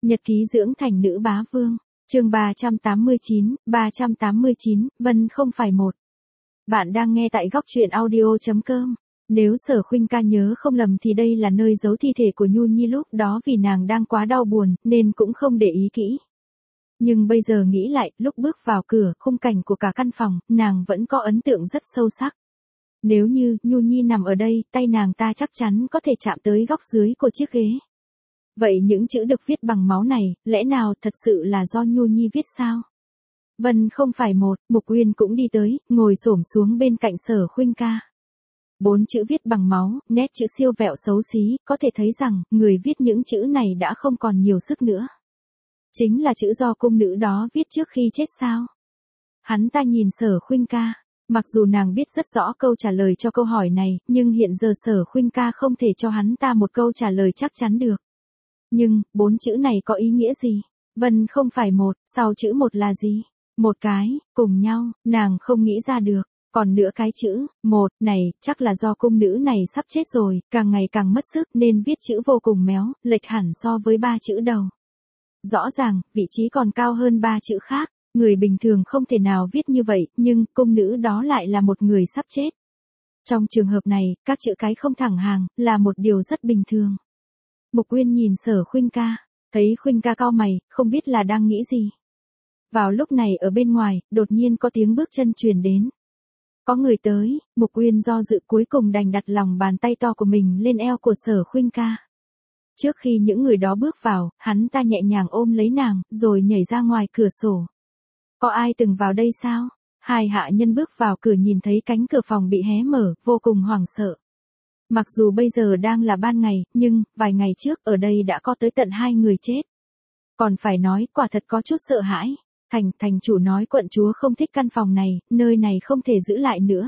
Nhật ký dưỡng thành nữ bá vương, chương 389, Vân không phải một. Bạn đang nghe tại góc truyện audio.com. Nếu Sở Khuynh ca nhớ không lầm thì đây là nơi giấu thi thể của Nhu Nhi lúc đó, vì nàng đang quá đau buồn nên cũng không để ý kỹ. Nhưng bây giờ nghĩ lại, lúc bước vào cửa, khung cảnh của cả căn phòng, nàng vẫn có ấn tượng rất sâu sắc. Nếu như Nhu Nhi nằm ở đây, tay nàng ta chắc chắn có thể chạm tới góc dưới của chiếc ghế. Vậy những chữ được viết bằng máu này, lẽ nào thật sự là do Nhu Nhi viết sao? Vân không phải một, Mục Uyên cũng đi tới, ngồi xổm xuống bên cạnh Sở Khuynh ca. 4 chữ viết bằng máu, nét chữ siêu vẹo xấu xí, có thể thấy rằng, người viết những chữ này đã không còn nhiều sức nữa. Chính là chữ do cung nữ đó viết trước khi chết sao? Hắn ta nhìn Sở Khuynh ca. Mặc dù nàng biết rất rõ câu trả lời cho câu hỏi này, nhưng hiện giờ Sở Khuynh ca không thể cho hắn ta một câu trả lời chắc chắn được. Nhưng, 4 chữ này có ý nghĩa gì? Vân không phải một, sau chữ một là gì? Một cái, cùng nhau, nàng không nghĩ ra được. Còn nữa cái chữ, một, này, chắc là do cung nữ này sắp chết rồi, càng ngày càng mất sức nên viết chữ vô cùng méo, lệch hẳn so với 3 chữ đầu. Rõ ràng, vị trí còn cao hơn 3 chữ khác. Người bình thường không thể nào viết như vậy, nhưng cung nữ đó lại là một người sắp chết. Trong trường hợp này, các chữ cái không thẳng hàng, là một điều rất bình thường. Mục Uyên nhìn Sở Khuynh ca, thấy Khuynh ca cau mày, không biết là đang nghĩ gì. Vào lúc này ở bên ngoài, đột nhiên có tiếng bước chân truyền đến. Có người tới, Mục Uyên do dự cuối cùng đành đặt lòng bàn tay to của mình lên eo của Sở Khuynh ca. Trước khi những người đó bước vào, hắn ta nhẹ nhàng ôm lấy nàng, rồi nhảy ra ngoài cửa sổ. Có ai từng vào đây sao? Hai hạ nhân bước vào cửa nhìn thấy cánh cửa phòng bị hé mở, vô cùng hoảng sợ. Mặc dù bây giờ đang là ban ngày, nhưng, vài ngày trước, ở đây đã có tới tận 2 người chết. Còn phải nói, quả thật có chút sợ hãi. Thành chủ nói quận chúa không thích căn phòng này, nơi này không thể giữ lại nữa,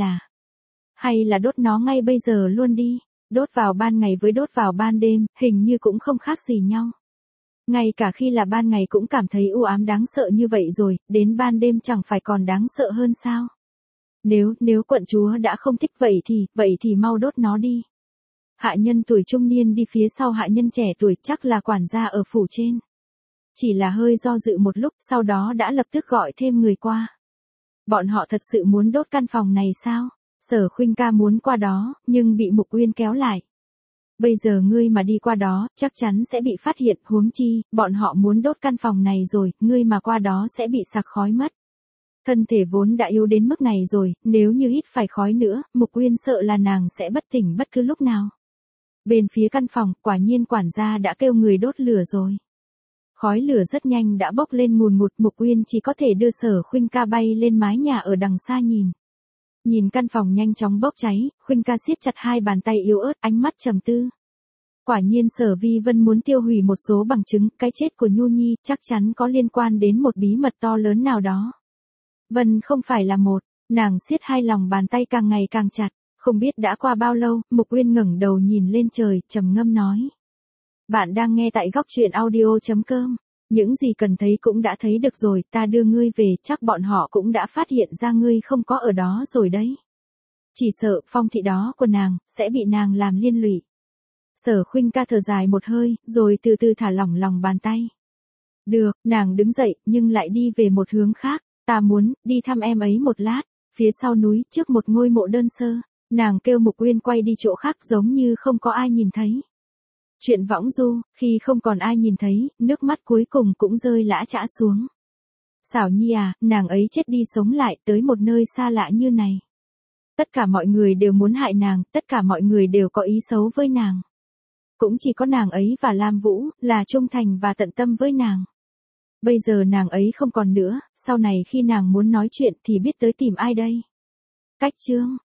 hay là đốt nó ngay bây giờ luôn đi. Đốt vào ban ngày với đốt vào ban đêm, hình như cũng không khác gì nhau. Ngay cả khi là ban ngày cũng cảm thấy u ám đáng sợ như vậy rồi, đến ban đêm chẳng phải còn đáng sợ hơn sao? Nếu quận chúa đã không thích vậy thì mau đốt nó đi. Hạ nhân tuổi trung niên đi phía sau hạ nhân trẻ tuổi, chắc là quản gia ở phủ trên. Chỉ là hơi do dự một lúc, sau đó đã lập tức gọi thêm người qua. Bọn họ thật sự muốn đốt căn phòng này sao? Sở Khuynh ca muốn qua đó, nhưng bị Mục Uyên kéo lại. Bây giờ ngươi mà đi qua đó, chắc chắn sẽ bị phát hiện, huống chi, bọn họ muốn đốt căn phòng này rồi, ngươi mà qua đó sẽ bị sặc khói mất. Thân thể vốn đã yếu đến mức này rồi, nếu như hít phải khói nữa, Mục Uyên sợ là nàng sẽ bất tỉnh bất cứ lúc nào. Bên phía căn phòng, quả nhiên quản gia đã kêu người đốt lửa rồi. Khói lửa rất nhanh đã bốc lên ngùn ngụt, Mục Uyên chỉ có thể đưa Sở Khuynh ca bay lên mái nhà ở đằng xa nhìn. Nhìn căn phòng nhanh chóng bốc cháy, Khuynh ca siết chặt hai bàn tay yếu ớt, ánh mắt trầm tư. Quả nhiên Sở Vi Vân muốn tiêu hủy một số bằng chứng, cái chết của Nhu Nhi chắc chắn có liên quan đến một bí mật to lớn nào đó. Vân không phải là một, nàng siết hai lòng bàn tay càng ngày càng chặt, không biết đã qua bao lâu, Mục Uyên ngẩng đầu nhìn lên trời, trầm ngâm nói. Bạn đang nghe tại góc truyện audio.com, những gì cần thấy cũng đã thấy được rồi, ta đưa ngươi về, chắc bọn họ cũng đã phát hiện ra ngươi không có ở đó rồi đấy. Chỉ sợ phong thị đó của nàng, sẽ bị nàng làm liên lụy. Sở Khuynh ca thở dài một hơi, rồi từ từ thả lỏng lòng bàn tay. Được, nàng đứng dậy, nhưng lại đi về một hướng khác. Ta muốn, đi thăm em ấy một lát. Phía sau núi, trước một ngôi mộ đơn sơ, nàng kêu Mục Uyên quay đi chỗ khác giống như không có ai nhìn thấy. Chuyện võng du, khi không còn ai nhìn thấy, nước mắt cuối cùng cũng rơi lã chã xuống. Xảo Nhi à, nàng ấy chết đi sống lại tới một nơi xa lạ như này. Tất cả mọi người đều muốn hại nàng, tất cả mọi người đều có ý xấu với nàng. Cũng chỉ có nàng ấy và Lam Vũ, là trung thành và tận tâm với nàng. Bây giờ nàng ấy không còn nữa, sau này khi nàng muốn nói chuyện thì biết tới tìm ai đây? Cách chương